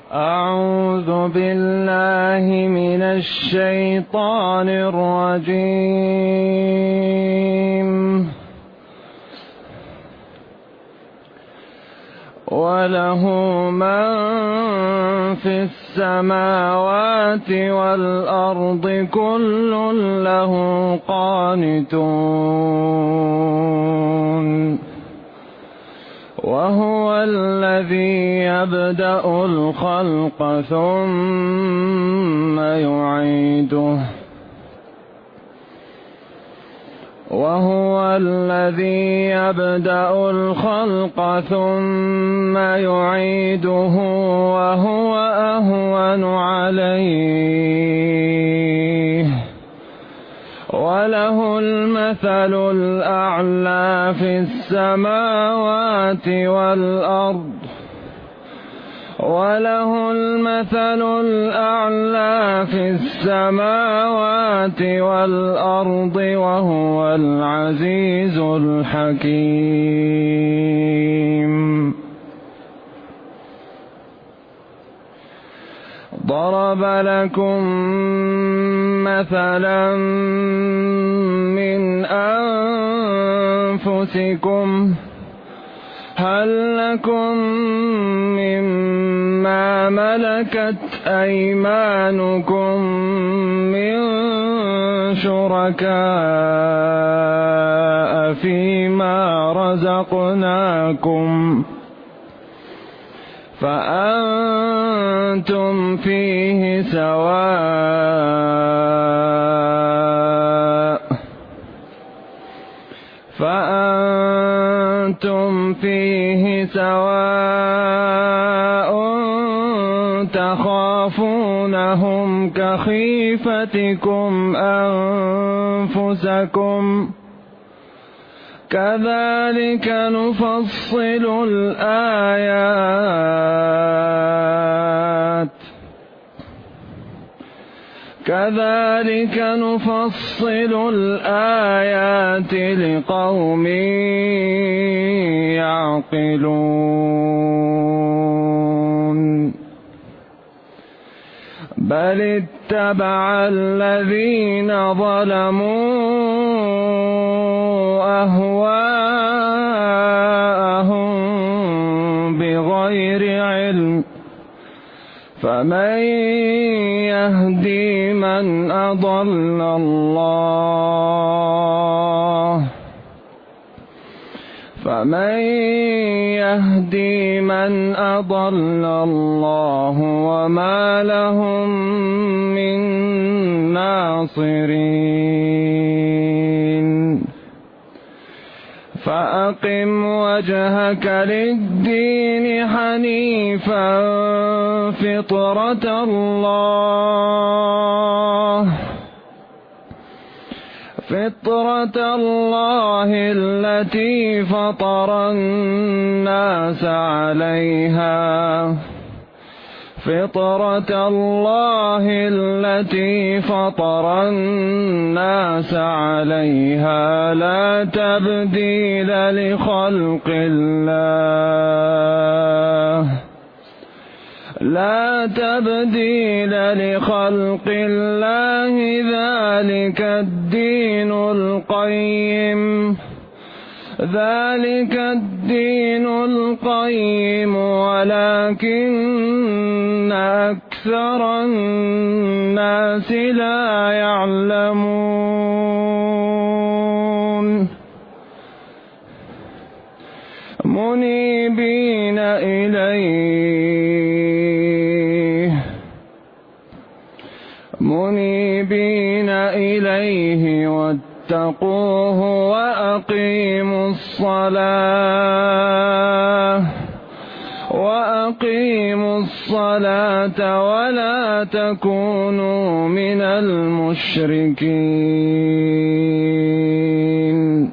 أعوذ بالله من الشيطان الرجيم. وله من في السماوات والأرض كل له قانتون. وهو الذي يبدأ الخلق ثم يعيده وهو الذي يبدأ الخلق ثم يعيده وهو أهون عليه وله المثل الأعلى في السماوات والأرض وله المثل الأعلى في السماوات والأرض وهو العزيز الحكيم. ضرب لكم مثلا من أنفسكم هل لكم مما ملكت أيمانكم من شركاء فيما رزقناكم فأنتم فيه سواء تخافونهم كخيفتكم أنفسكم كذلك نفصل الآيات لقوم يعقلون. بل اتبع الذين ظلموا أهواءهم بغير علم فمن يهدي من أضل الله وما لهم من ناصرين. فأقم وجهك للدين حنيفا فطرة الله التي فطر الناس عليها لا تبديل لخلق الله ذلك الدين القيم ولكن أكثر الناس لا يعلمون. منيبين إليه واتقوه وأقيموا الصلاة ولا تكونوا من المشركين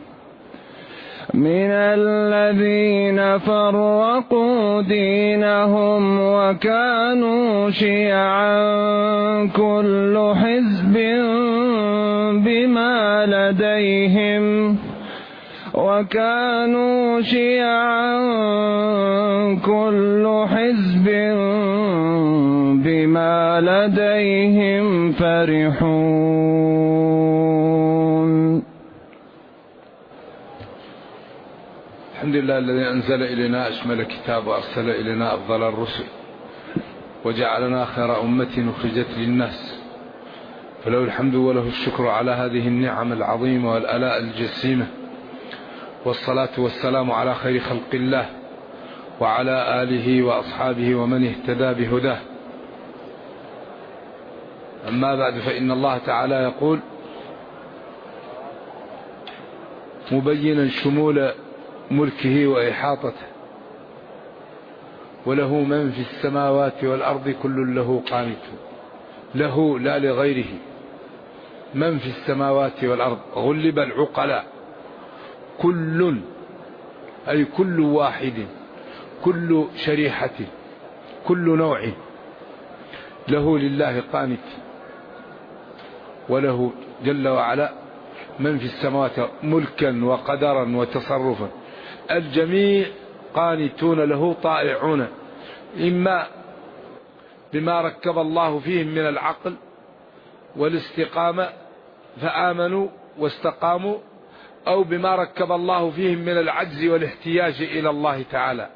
من الذين فرقوا دينهم وكانوا شيعا كل حزب بما لديهم وكانوا شيعا كل حزب ولديهم فرحون. الحمد لله الذي أنزل إلينا أشمل كتاب وأرسل إلينا أفضل الرسل وجعلنا خير أمة أخرجت للناس، فله الحمد وله الشكر على هذه النعم العظيمة والآلاء الجسيمة، والصلاة والسلام على خير خلق الله وعلى آله وأصحابه ومن اهتدى بهداه. أما بعد، فإن الله تعالى يقول مبينا شمول ملكه وإحاطته: وله من في السماوات والأرض كل له قانتون. له لا لغيره، من في السماوات والأرض، غلب العقلاء، كل أي كل واحد، كل شريحة، كل نوع، له لله قانت، وله جل وعلا من في السماوات ملكا وقدرا وتصرفا، الجميع قانتون له طائعون، إما بما ركب الله فيهم من العقل والاستقامة فآمنوا واستقاموا، أو بما ركب الله فيهم من العجز والاحتياج إلى الله تعالى،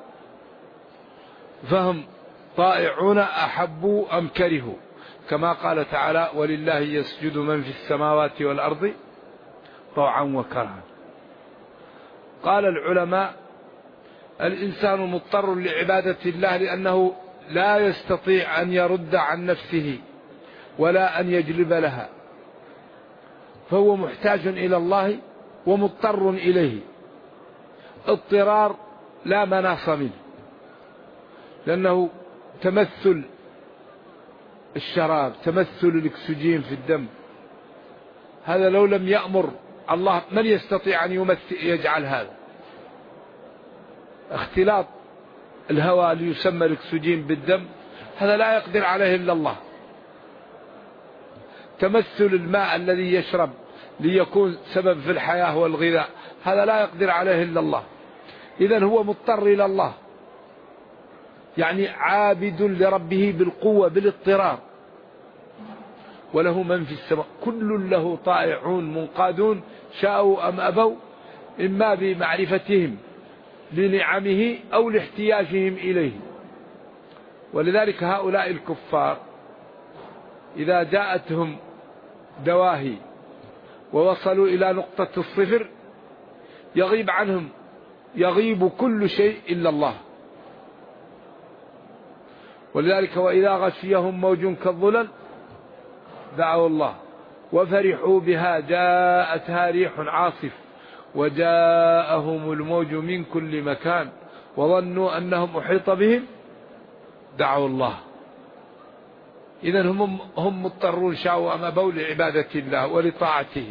فهم طائعون أحبوا أم كرهوا، كما قال تعالى: ولله يسجد من في السماوات والأرض طوعا وكرها. قال العلماء: الإنسان مضطر لعبادة الله لأنه لا يستطيع أن يرد عن نفسه ولا أن يجلب لها، فهو محتاج إلى الله ومضطر إليه، اضطرار لا مناص منه، لأنه تمثل الشراب، تمثل الأكسجين في الدم، هذا لو لم يأمر الله من يستطيع أن يجعل هذا؟ اختلاط الهواء ليسمى الأكسجين بالدم، هذا لا يقدر عليه إلا الله. تمثل الماء الذي يشرب ليكون سبب في الحياة والغذاء، هذا لا يقدر عليه إلا الله. إذن هو مضطر إلى الله، يعني عابد لربه بالقوة بالاضطرار. وله من في السماء كل له طائعون منقادون، شاءوا أم أبوا، إما بمعرفتهم لنعمه أو لاحتياجهم إليه. ولذلك هؤلاء الكفار إذا جاءتهم دواهي ووصلوا إلى نقطة الصفر يغيب عنهم، يغيب كل شيء إلا الله. ولذلك وإذا غشيهم موج كالظلل دعوا الله وفرحوا بها جاءتها ريح عاصف وجاءهم الموج من كل مكان وظنوا أنهم أحيط بهم دعوا الله. إذن هم مضطرون شاءوا أم أبوا لعبادة الله ولطاعته.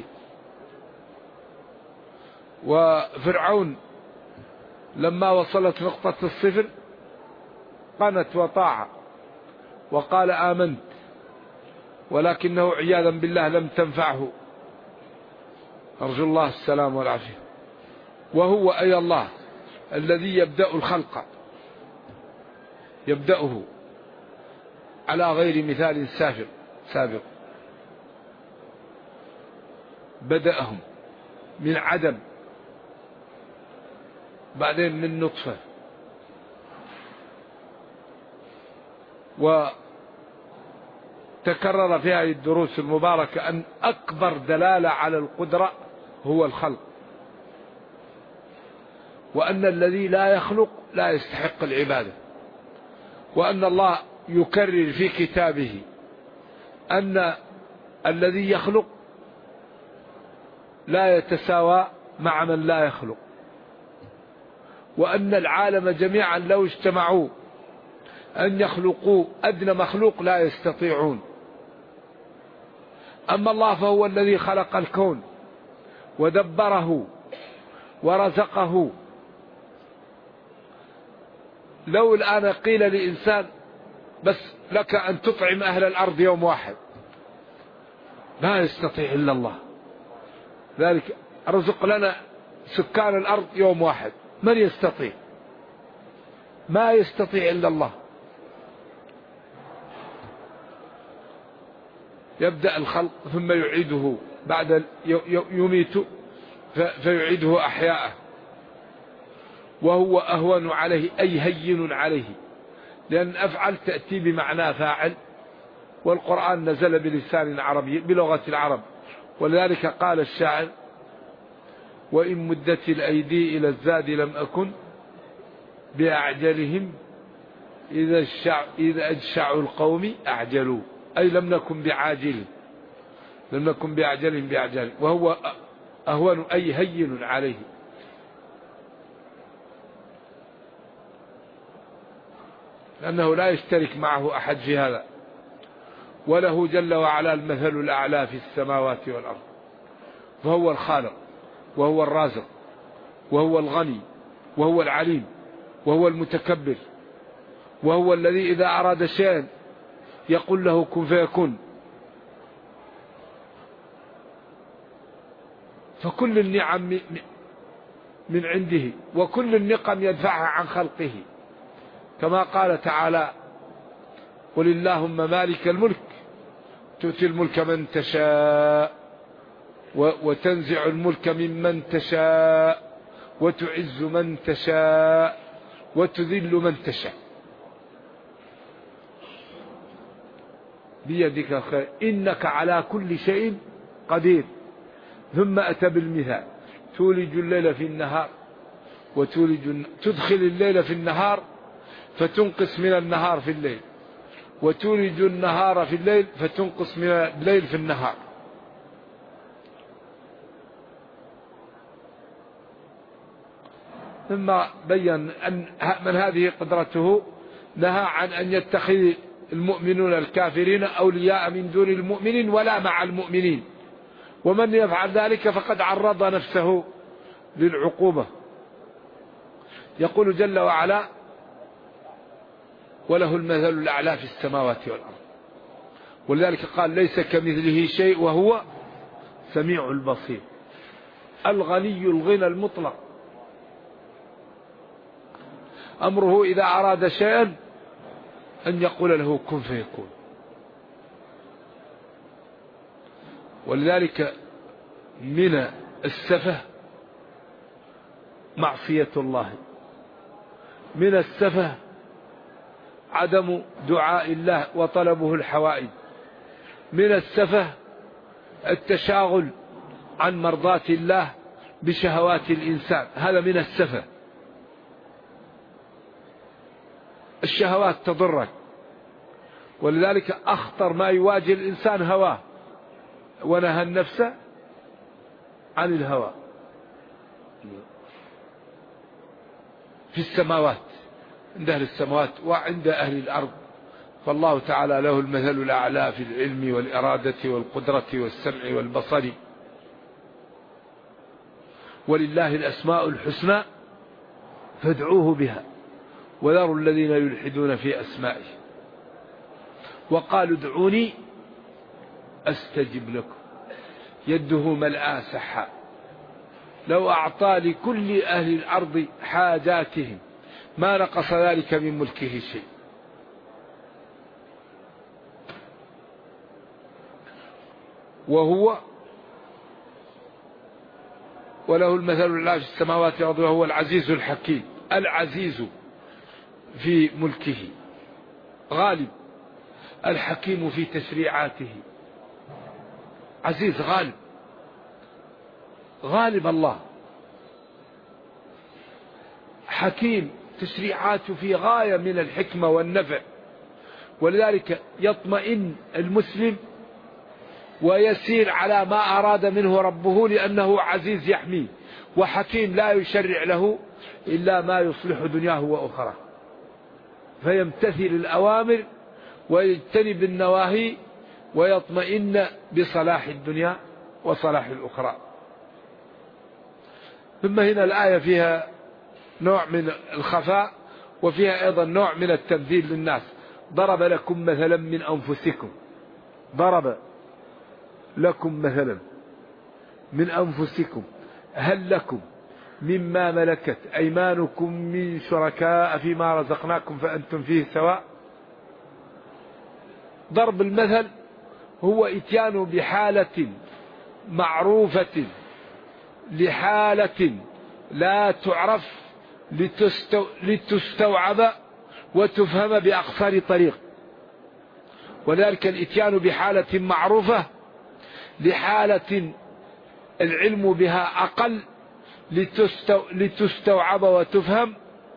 وفرعون لما وصلت نقطة الصفر قنت وطاع وقال آمنت، ولكنه عياذا بالله لم تنفعه، أرجو الله السلام والعافية. وهو أي الله الذي يبدأ الخلق، يبدأه على غير مثال سابق، بدأهم من عدم، بعدين من نطفة، وتكرر في هذه الدروس المباركة أن أكبر دلالة على القدرة هو الخلق، وأن الذي لا يخلق لا يستحق العبادة، وأن الله يكرر في كتابه أن الذي يخلق لا يتساوى مع من لا يخلق، وأن العالم جميعا لو اجتمعوا أن يخلقوا أدنى مخلوق لا يستطيعون. أما الله فهو الذي خلق الكون ودبره ورزقه. لو الآن قيل لإنسان بس لك أن تطعم أهل الأرض يوم واحد، لا يستطيع إلا الله. ذلك ارزق لنا سكان الأرض يوم واحد، من يستطيع؟ ما يستطيع إلا الله. يبدأ الخلق ثم يعيده بعد يميت فيعيده أحياءه، وهو أهون عليه أي هين عليه، لأن أفعل تأتي بمعنى فاعل، والقرآن نزل بلسان عربي بلغة العرب. ولذلك قال الشاعر: وإن مدت الأيدي إلى الزاد لم أكن بأعجلهم إذا أجشعوا القوم أعجلوا، أي لم نكن بعاجل، لم نكن بأعجلهم بأعجل، وهو أهون أي هين عليه. لأنه لا يشترك معه أحد في هذا، وله جل وعلا المثل الأعلى في السماوات والأرض، فهو الخالق وهو الرازق وهو الغني وهو العليم وهو المتكبر، وهو الذي إذا أراد شيئا يقول له كن فيكون. فكل النعم من عنده، وكل النقم يدفعها عن خلقه، كما قال تعالى: قل اللهم مالك الملك تؤتي الملك من تشاء وتنزع الملك ممن تشاء وتعز من تشاء وتذل من تشاء بيدك الخير إنك على كل شيء قدير. ثم أتى بالمثال: تولج الليل في النهار تدخل الليل في النهار فتنقص من النهار في الليل، وتولج النهار في الليل فتنقص من الليل في النهار. ثم بين أن من هذه قدرته نهى عن أن يتخذ المؤمنون الكافرين أولياء من دون المؤمنين ولا مع المؤمنين، ومن يفعل ذلك فقد عرض نفسه للعقوبة. يقول جل وعلا: وله المثل الأعلى في السماوات والأرض. ولذلك قال: ليس كمثله شيء وهو سميع البصير. الغني الغنى المطلق، أمره إذا أراد شيئا أن يقول له كن فيكون. ولذلك من السفه معصية الله، من السفه عدم دعاء الله وطلبه الحوائج، من السفه التشاغل عن مرضاة الله بشهوات الإنسان، هذا من السفه. الشهوات تضرك، ولذلك أخطر ما يواجه الإنسان هواه، ونهى النفس عن الهوى. في السماوات، عند أهل السماوات وعند أهل الأرض، فالله تعالى له المثل الأعلى في العلم والإرادة والقدرة والسمع والبصر. ولله الأسماء الحسنى فادعوه بها وذروا الذين يلحدون في أسمائه. وقالوا ادعوني أستجب لكم يده ملآ سحاء لو أعطى لكل أهل الأرض حاجاتهم ما نقص ذلك من ملكه شيء. وله المثل الأعلى في السماوات والأرض وهو العزيز الحكيم. العزيز في ملكه غالب، الحكيم في تشريعاته. عزيز غالب، غالب الله. حكيم تشريعاته في غاية من الحكمة والنفع. ولذلك يطمئن المسلم ويسير على ما أراد منه ربه، لأنه عزيز يحميه، وحكيم لا يشرع له إلا ما يصلح دنياه وأخرى، فيمتثل الأوامر ويجتنب النواهي ويطمئن بصلاح الدنيا وصلاح الأخرى. ثم هنا الآية فيها نوع من الخفاء، وفيها أيضا نوع من التمثيل للناس. ضرب لكم مثلا من أنفسكم، ضرب لكم مثلا من أنفسكم هل لكم مما ملكت أيمانكم من شركاء فيما رزقناكم فأنتم فيه سواء. ضرب المثل هو إتيان بحالة معروفة لحالة لا تعرف لتستوعب وتفهم بأقصر طريق. ولذلك الإتيان بحالة معروفة لحالة العلم بها أقل لتستوعب وتفهم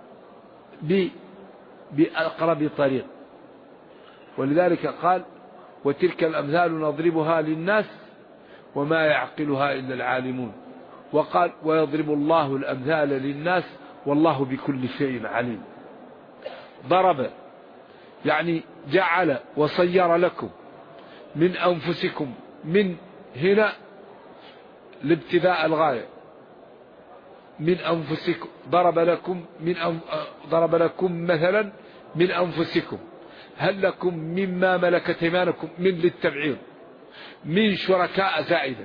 بأقرب طريق. ولذلك قال وتلك الأمثال نضربها للناس وما يعقلها إلا العالمون. وقال ويضرب الله الأمثال للناس والله بكل شيء عليم. ضرب يعني جعل وصير لكم من أنفسكم، من هنا لابتداء الغاية، من أنفسكم ضرب لكم مثلا من أنفسكم، هل لكم مما ملكت أيمانكم من للتبعيض، من شركاء زائدة،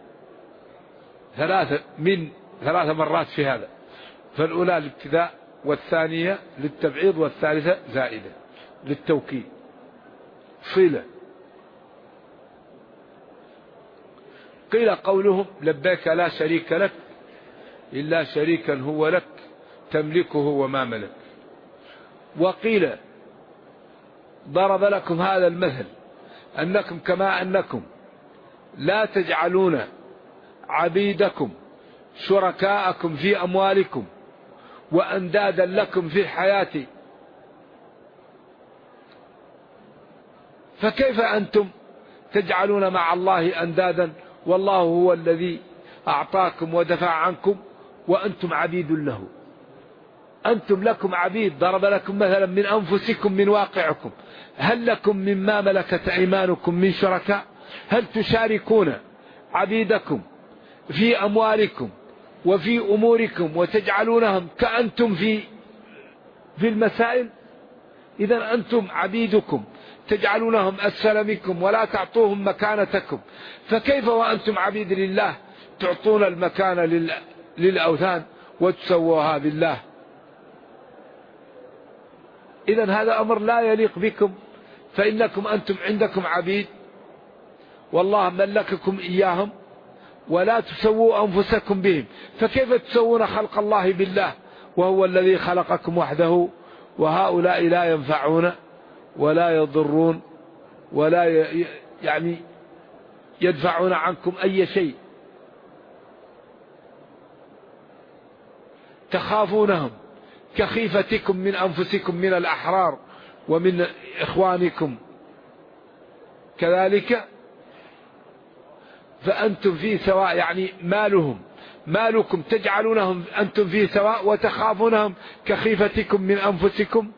ثلاث مرات في هذا، فالأولى الابتداء والثانية للتبعيض والثالثة زائدة للتوكيد صلة. قيل قولهم لبيك لا شريك لك إلا شريكا هو لك تملكه وما ملك. وقيل ضرب لكم هذا المثل أنكم كما أنكم لا تجعلون عبيدكم شركاءكم في أموالكم وأندادا لكم في الحياة، فكيف أنتم تجعلون مع الله أندادا والله هو الذي أعطاكم ودفع عنكم وأنتم عبيد له. أنتم لكم عبيد، ضرب لكم مثلا من أنفسكم من واقعكم، هل لكم مما ملكت أيمانكم من شركاء؟ هل تشاركون عبيدكم في أموالكم وفي أموركم وتجعلونهم كأنتم في المسائل؟ إذا أنتم عبيدكم تجعلونهم أسفل منكم ولا تعطوهم مكانتكم، فكيف وأنتم عبيد لله تعطون المكان للأوثان وتسووها بالله؟ إذا هذا أمر لا يليق بكم، فإنكم أنتم عندكم عبيد والله ملككم إياهم ولا تسووا أنفسكم بهم، فكيف تسوون خلق الله بالله وهو الذي خلقكم وحده، وهؤلاء لا ينفعون ولا يضرون ولا يعني يدفعون عنكم أي شيء. تخافونهم كخيفتكم من أنفسكم من الأحرار ومن إخوانكم كذلك، فأنتم في سواء، يعني مالكم تجعلونهم أنتم في سواء وتخافونهم كخيفتكم من أنفسكم؟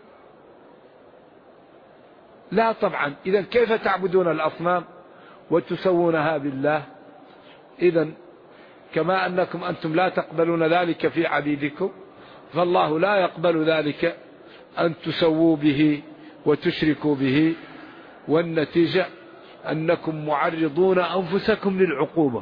لا طبعا. إذا كيف تعبدون الأصنام وتسوونها بالله؟ إذا كما أنكم أنتم لا تقبلون ذلك في عبيدكم، فالله لا يقبل ذلك أن تسووا به وتشركوا به، والنتيجة أنكم معرضون أنفسكم للعقوبة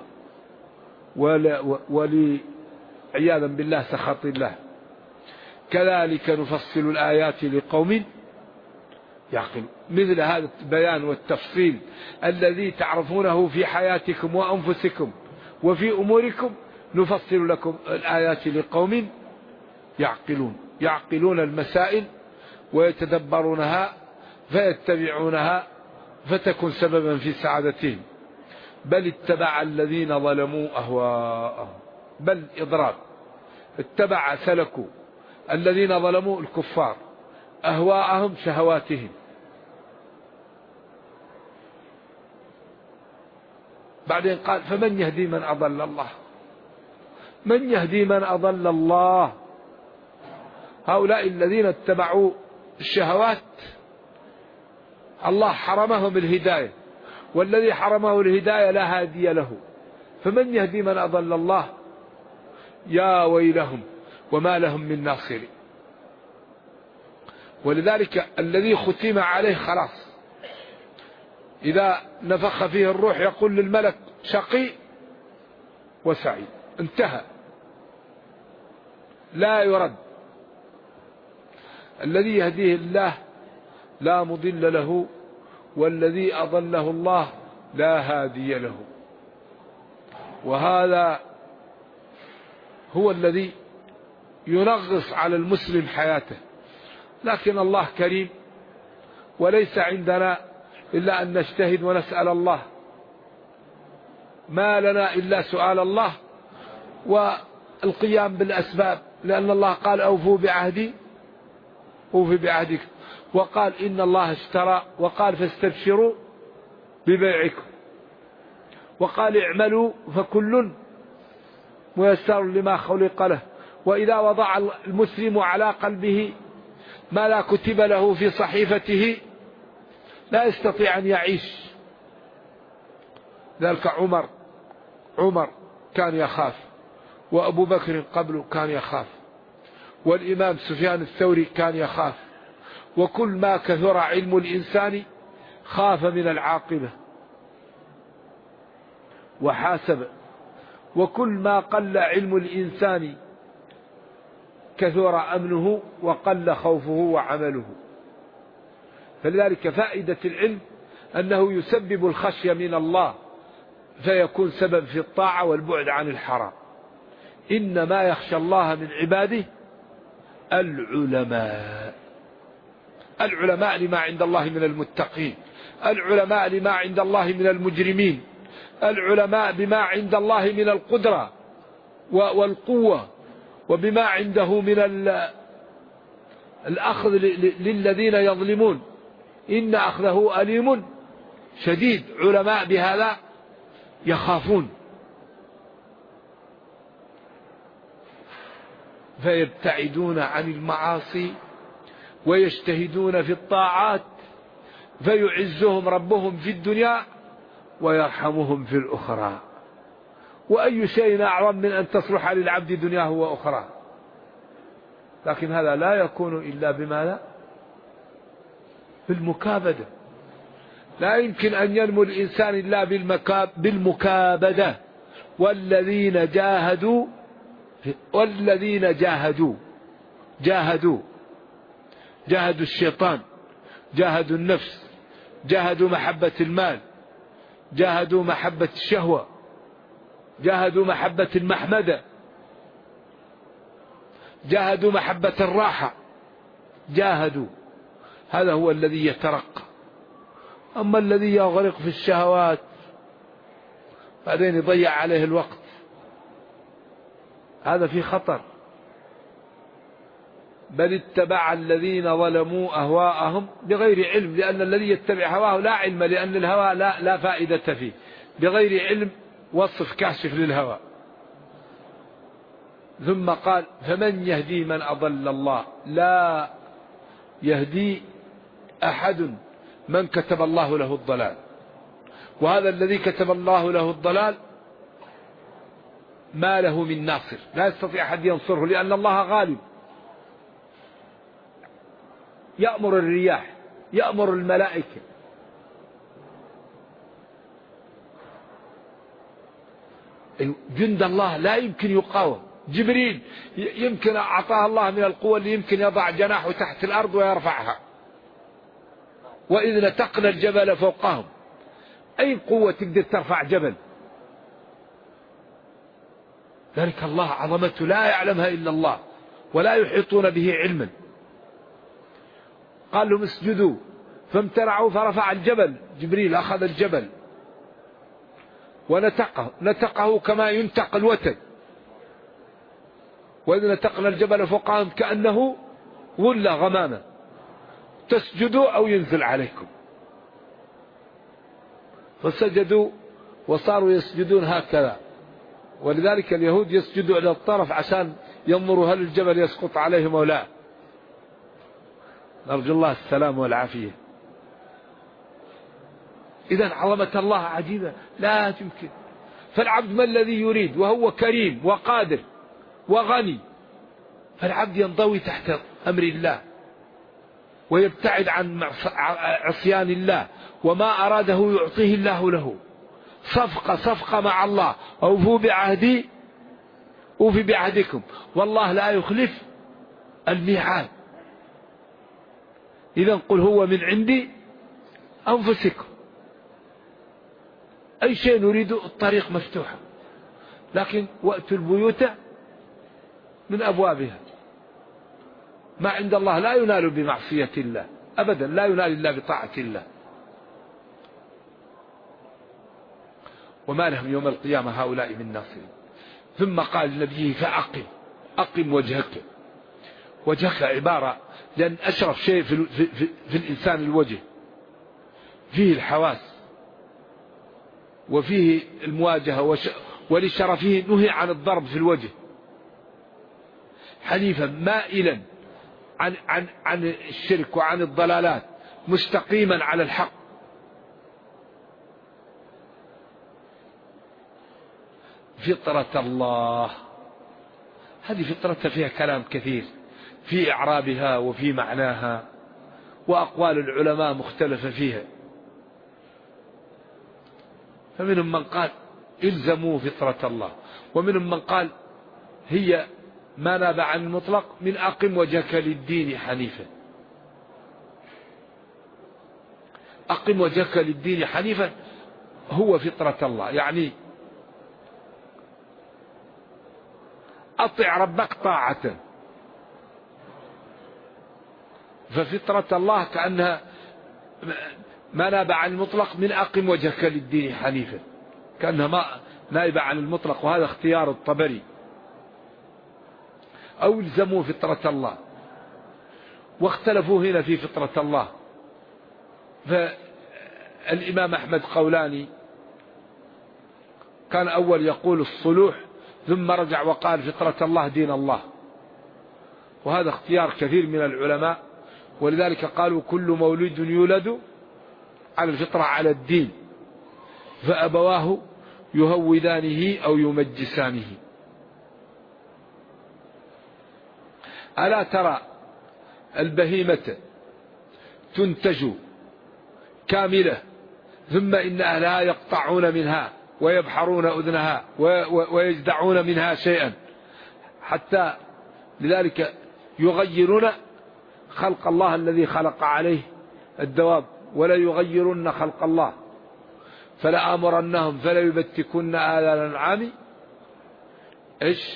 ولعياذا بالله سخط الله. كذلك نفصل الآيات لقوم يعقل. مثل هذا البيان والتفصيل الذي تعرفونه في حياتكم وأنفسكم وفي أموركم نفصل لكم الآيات لقوم يعقلون، يعقلون المسائل ويتدبرونها فيتبعونها فتكون سببا في سعادتهم. بل اتبع الذين ظلموا أهواءهم، بل إضراب، اتبع سلكوا الذين ظلموا الكفار أهواءهم شهواتهم. بعدين قال فمن يهدي من أضل الله، من يهدي من أضل الله؟ هؤلاء الذين اتبعوا الشهوات الله حرمهم الهداية، والذي حرمه الهداية لا هادي له، فمن يهدي من أضل الله؟ يا ويلهم وما لهم من ناصرين. ولذلك الذي ختم عليه خلاص، إذا نفخ فيه الروح يقول للملك شقي وسعيد، انتهى، لا يرد. الذي يهديه الله لا مضل له والذي أضله الله لا هادي له. وهذا هو الذي ينغص على المسلم حياته. لكن الله كريم، وليس عندنا إلا أن نجتهد ونسأل الله، ما لنا إلا سؤال الله والقيام بالأسباب، لأن الله قال أوفوا بعهدي أوفي بعهدكم، وقال إن الله اشترى، وقال فاستبشروا ببيعكم، وقال اعملوا فكل ميسر لما خلق له. وإذا وضع المسلم على قلبه ما لا كتب له في صحيفته لا يستطيع أن يعيش. ذلك عمر كان يخاف، وأبو بكر قبله كان يخاف، والإمام سفيان الثوري كان يخاف. وكل ما كثر علم الإنسان خاف من العاقبة وحاسب، وكل ما قل علم الإنسان كثر أمنه وقل خوفه وعمله. فلذلك فائدة العلم أنه يسبب الخشية من الله، فيكون سبب في الطاعة والبعد عن الحرام. إنما يخشى الله من عباده العلماء. العلماء لما عند الله من المتقين، العلماء لما عند الله من المجرمين، العلماء بما عند الله من القدرة والقوة، وبما عنده من الأخذ للذين يظلمون، إن أخذه أليم شديد. علماء بهذا يخافون، فيبتعدون عن المعاصي ويجتهدون في الطاعات، فيعزهم ربهم في الدنيا ويرحمهم في الأخرى. وأي شيء أعظم من أن تصلح للعبد دنياه وأخرى؟ لكن هذا لا يكون إلا بماذا؟ بالمكابدة. لا يمكن أن ينمو الإنسان إلا بالمكابدة. والذين جاهدوا الشيطان، جاهدوا النفس، جاهدوا محبة المال، جاهدوا محبة الشهوة، جاهدوا محبة المحمدة، جاهدوا محبة الراحة، جاهدوا. هذا هو الذي يترقى. أما الذي يغرق في الشهوات بعدين يضيع عليه الوقت، هذا في خطر. بل اتبع الذين ظلموا أهواءهم بغير علم، لأن الذي يتبع هواه لا علم، لأن الهوى لا فائدة فيه. بغير علم وصف كاشف للهوى. ثم قال فمن يهدي من أضل الله؟ لا يهدي أحد من كتب الله له الضلال. وهذا الذي كتب الله له الضلال ما له من ناصر، لا يستطيع أحد ينصره، لأن الله غالب. يأمر الرياح، يأمر الملائكة، جند الله لا يمكن يقاوم. جبريل يمكن أعطاه الله من القوة اللي يمكن يضع جناحه تحت الأرض ويرفعها، وإذ نتقنا الجبل فوقهم. أي قوة تقدر ترفع جبل؟ ذلك الله عظمته لا يعلمها إلا الله، ولا يحيطون به علما. قال لهم اسجدوا فامتنعوا فرفع الجبل. جبريل أخذ الجبل ونتقه كما ينتق الوتد. وإذ نتقنا الجبل فوقهم كأنه غلة غمامة، تسجدوا أو ينزل عليكم. فسجدوا وصاروا يسجدون هكذا. ولذلك اليهود يسجدوا إلى الطرف عشان ينظروا هل الجبل يسقط عليهم أو لا. نرجو الله السلام والعافية. إذن عظمة الله عجيبة لا تمكن. فالعبد ما الذي يريد وهو كريم وقادر وغني؟ فالعبد ينضوي تحت أمر الله ويبتعد عن عصيان الله، وما أراده يعطيه الله له. صفقة مع الله، أوفوا بعهدي أوفي بعهدكم، والله لا يخلف الميعاد. إذن قل هو من عندي أنفسكم. أي شيء نريد الطريق مفتوحة، لكن وأتوا البيوت من أبوابها. ما عند الله لا ينال بمعصية الله أبدا، لا ينال إلا بطاعة الله. وما لهم يوم القيامة هؤلاء من ناصرين. ثم قال لنبيه أقم وجهك. وجهك عبارة، لأن أشرف شيء في الإنسان الوجه، فيه الحواس وفيه المواجهة، ولشرفه نهي عن الضرب في الوجه. حنيفا مائلا عن الشرك وعن الضلالات، مستقيما على الحق. فطرة الله هذه فطرة فيها كلام كثير في إعرابها وفي معناها، وأقوال العلماء مختلفة فيها. فمنهم من قال الزموا فطرة الله، ومنهم من قال هي ما نابع عن المطلق من أقم وجهك للدين حنيفا. أقم وجهك للدين حنيفا هو فطرة الله، يعني أطع ربك طاعة. ففطرة الله كأنها ما نابع عن المطلق من أقم وجهك للدين حنيفا، كأنها ما نائبة عن المطلق، وهذا اختيار الطبري. أو الزموا فطرة الله. واختلفوا هنا في فطرة الله. فالإمام أحمد قولاني، كان أول يقول الصلوح، ثم رجع وقال فطرة الله دين الله، وهذا اختيار كثير من العلماء. ولذلك قالوا كل مولود يولد على الفطرة على الدين، فأبواه يهودانه أو يمجسانه. ألا ترى البهيمة تنتج كاملة، ثم إن أهلها يقطعون منها ويبحرون أذنها ويجدعون منها شيئا، حتى لذلك يغيرون خلق الله الذي خلق عليه الدواب، ولا يغيرن خلق الله. فلآمرنهم فلا يبتكن آذان الأنعام إيش،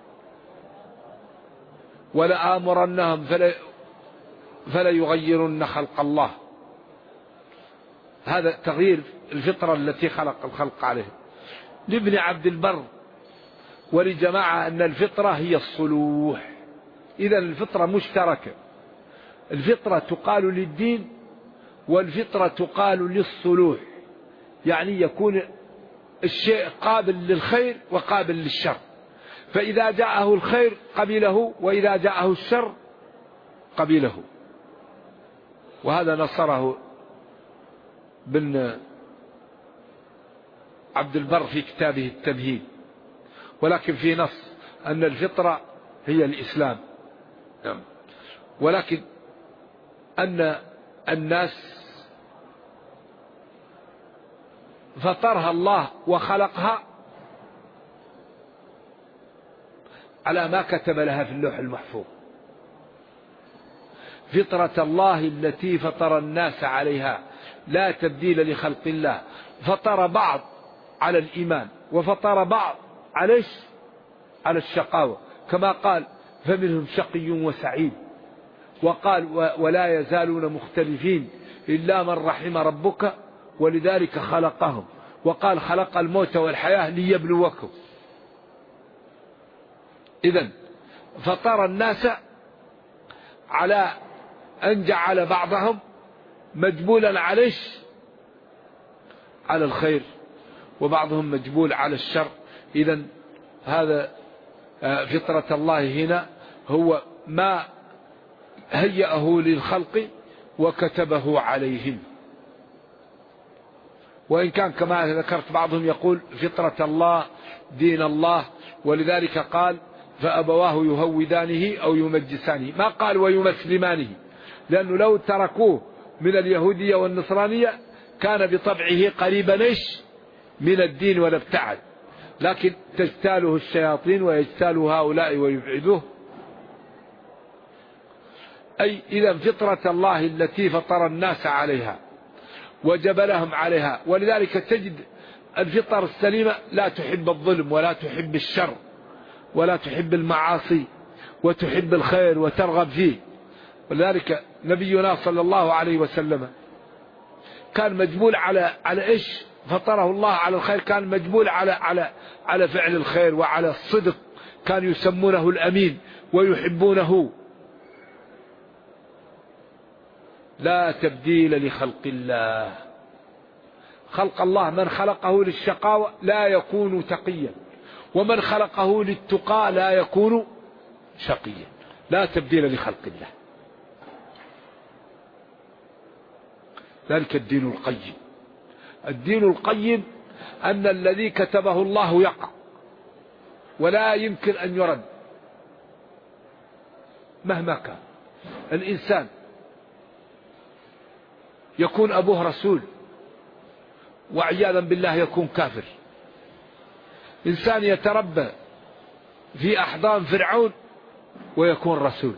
ولآمرنهم فلا يغيرن خلق الله. هذا تغيير الفطرة التي خلق الخلق عليه. لابن عبد البر ولجماعة أن الفطرة هي الصلوح. إذا الفطرة مشتركة، الفطرة تقال للدين والفطرة تقال للصلوح، يعني يكون الشيء قابل للخير وقابل للشر، فإذا جاءه الخير قبله، وإذا جاءه الشر قبله. وهذا نصره بن عبد البر في كتابه التمهيد. ولكن في نص أن الفطرة هي الإسلام، ولكن أن الناس فطرها الله وخلقها على ما كتب لها في اللوح المحفوظ. فطرة الله التي فطر الناس عليها لا تبديل لخلق الله. فطر بعض على الإيمان، وفطر بعض على الشقاوة، كما قال فمنهم شقي وسعيد. وقال ولا يزالون مختلفين إلا من رحم ربك ولذلك خلقهم. وقال خلق الموت والحياة ليبلوكم. إذن فطر الناس على أن جعل بعضهم مجبولا على الخير، وبعضهم مجبول على الشر. إذن هذا فطرة الله هنا هو ما هيأه للخلق وكتبه عليهم. وإن كان كما ذكرت بعضهم يقول فطرة الله دين الله، ولذلك قال فأبواه يهودانه أو يمجسانه، ما قال ويمسلمانه، لأنه لو تركوه من اليهودية والنصرانية كان بطبعه قريبا من الدين ولا ابتعد، لكن تجتاله الشياطين ويجتاله هؤلاء ويبعدوه. أي إذا فطرة الله التي فطر الناس عليها، وجبلهم عليها. ولذلك تجد الفطر السليمة لا تحب الظلم ولا تحب الشر ولا تحب المعاصي وتحب الخير وترغب فيه. ولذلك نبينا صلى الله عليه وسلم كان مجبول على إيش؟ فطره الله على الخير، كان مجبول على فعل الخير وعلى الصدق، كانوا يسمونه الأمين ويحبونه. لا تبديل لخلق الله. خلق الله من خلقه للشقاوة لا يكون تقيا، ومن خلقه للتقى لا يكون شقيا. لا تبديل لخلق الله. ذلك الدين القيم. الدين القيم أن الذي كتبه الله يقع ولا يمكن أن يرد مهما كان. الإنسان يكون أبوه رسول وعياذا بالله يكون كافر. إنسان يتربى في أحضان فرعون ويكون رسول.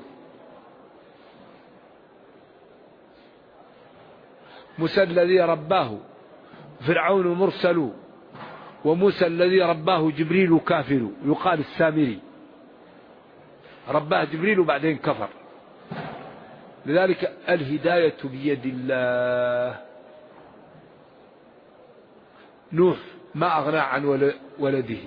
موسى الذي رباه فرعون مرسل، وموسى الذي رباه جبريل كافر. يقال السامري رباه جبريل وبعدين كفر. لذلك الهداية بيد الله. نوح ما أغنى عن ولده.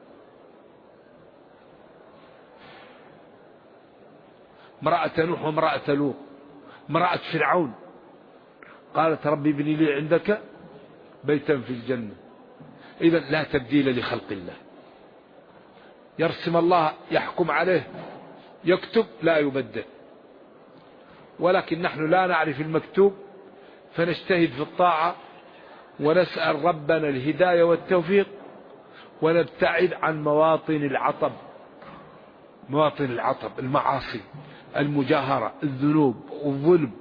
امرأة نوح وامرأة لوط. امرأة فرعون قالت ربي ابني لي عندك بيتا في الجنة. إذا لا تبديل لخلق الله. يرسم الله يحكم عليه يكتب لا يبدل. ولكن نحن لا نعرف المكتوب فنجتهد في الطاعة ونسأل ربنا الهداية والتوفيق ونبتعد عن مواطن العطب. مواطن العطب المعاصي، المجاهرة، الذنوب، الظلم،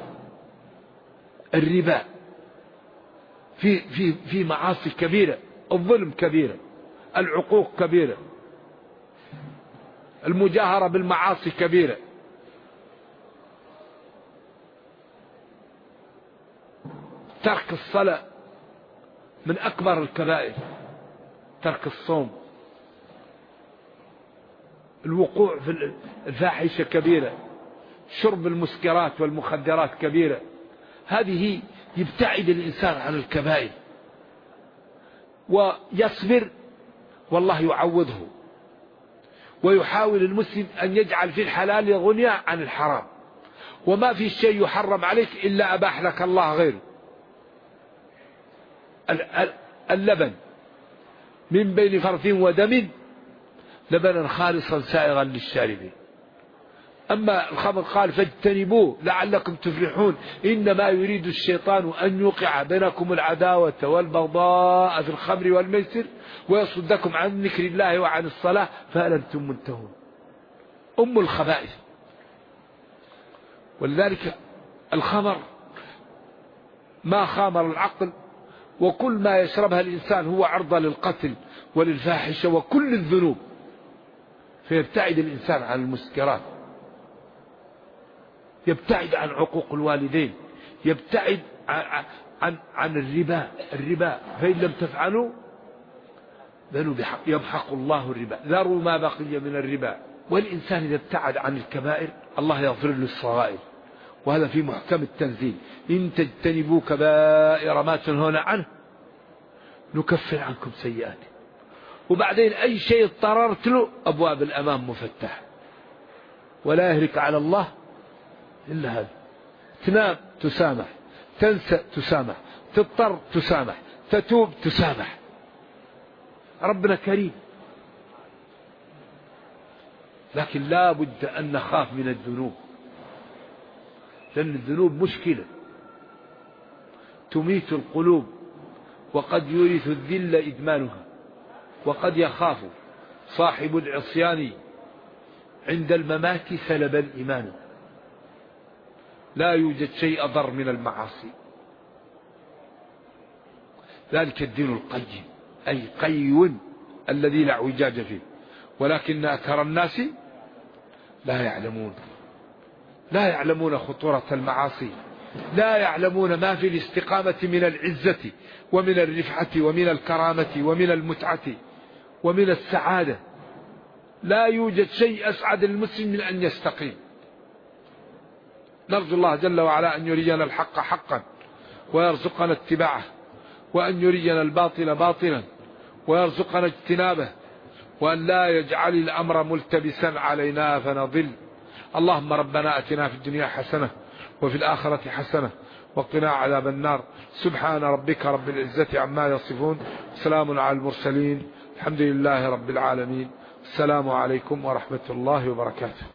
الربا. في معاصي كبيرة. الظلم كبيرة، العقوق كبيرة، المجاهرة بالمعاصي كبيرة. ترك الصلاة من أكبر الكبائر. ترك الصوم. الوقوع في الفاحشة كبيرة. شرب المسكرات والمخدرات كبيرة. هذه يبتعد الإنسان عن الكبائر ويصبر والله يعوضه. ويحاول المسلم أن يجعل في الحلال غنيا عن الحرام. وما في شيء يحرم عليك إلا أباح لك الله غيره. اللبن من بين فرث ودم لبنا خالصا سائغا للشاربين. أما الخمر قال فاجتنبوه لعلكم تفلحون إنما يريد الشيطان أن يوقع بينكم العداوة والبغضاء في الخمر والميسر ويصدكم عن ذكر الله وعن الصلاة فهل أنتم منتهون. أم الخبائث. ولذلك الخمر ما خامر العقل، وكل ما يشربها الإنسان هو عرضة للقتل وللفاحشة وكل الذنوب. فيبتعد الإنسان عن المسكرات، يبتعد عن عقوق الوالدين، يبتعد عن الربا فإن لم تفعلوا يمحق الله الربا ذروا ما بقي من الربا. والإنسان إذا ابتعد عن الكبائر الله يغفر له الصغائر. وهذا في محكم التنزيل إن تجتنبوا كبائر ما تنهون عنه نكفر عنكم سيئاتكم. وبعدين أي شيء اضطررت له أبواب الأمام مفتحة. ولا يهلك على الله إلا هذا. تنام تسامح، تنسى تسامح، تضطر تسامح، تتوب تسامح. ربنا كريم. لكن لا بد أن نخاف من الذنوب، لأن الذنوب مشكلة تميت القلوب وقد يورث الذل إدمانها. وقد يخاف صاحب العصيان عند الممات سلب الإيمان. لا يوجد شيء أضر من المعاصي. ذلك الدين القيم أي قيم الذي لا اعوجاج فيه. ولكن أكثر الناس لا يعلمون خطورة المعاصي لا يعلمون ما في الاستقامة من العزة ومن الرفعة ومن الكرامة ومن المتعة ومن السعادة. لا يوجد شيء أسعد المسلم من أن يستقيم. نرجو الله جل وعلا أن يرينا الحق حقا ويرزقنا اتباعه، وأن يرينا الباطل باطلا ويرزقنا اجتنابه، وأن لا يجعل الأمر ملتبسا علينا فنضل. اللهم ربنا أتنا في الدنيا حسنة وفي الآخرة حسنة وقنا عذاب النار. سبحان ربك رب العزة عما يصفون، سلام على المرسلين، الحمد لله رب العالمين. السلام عليكم ورحمة الله وبركاته.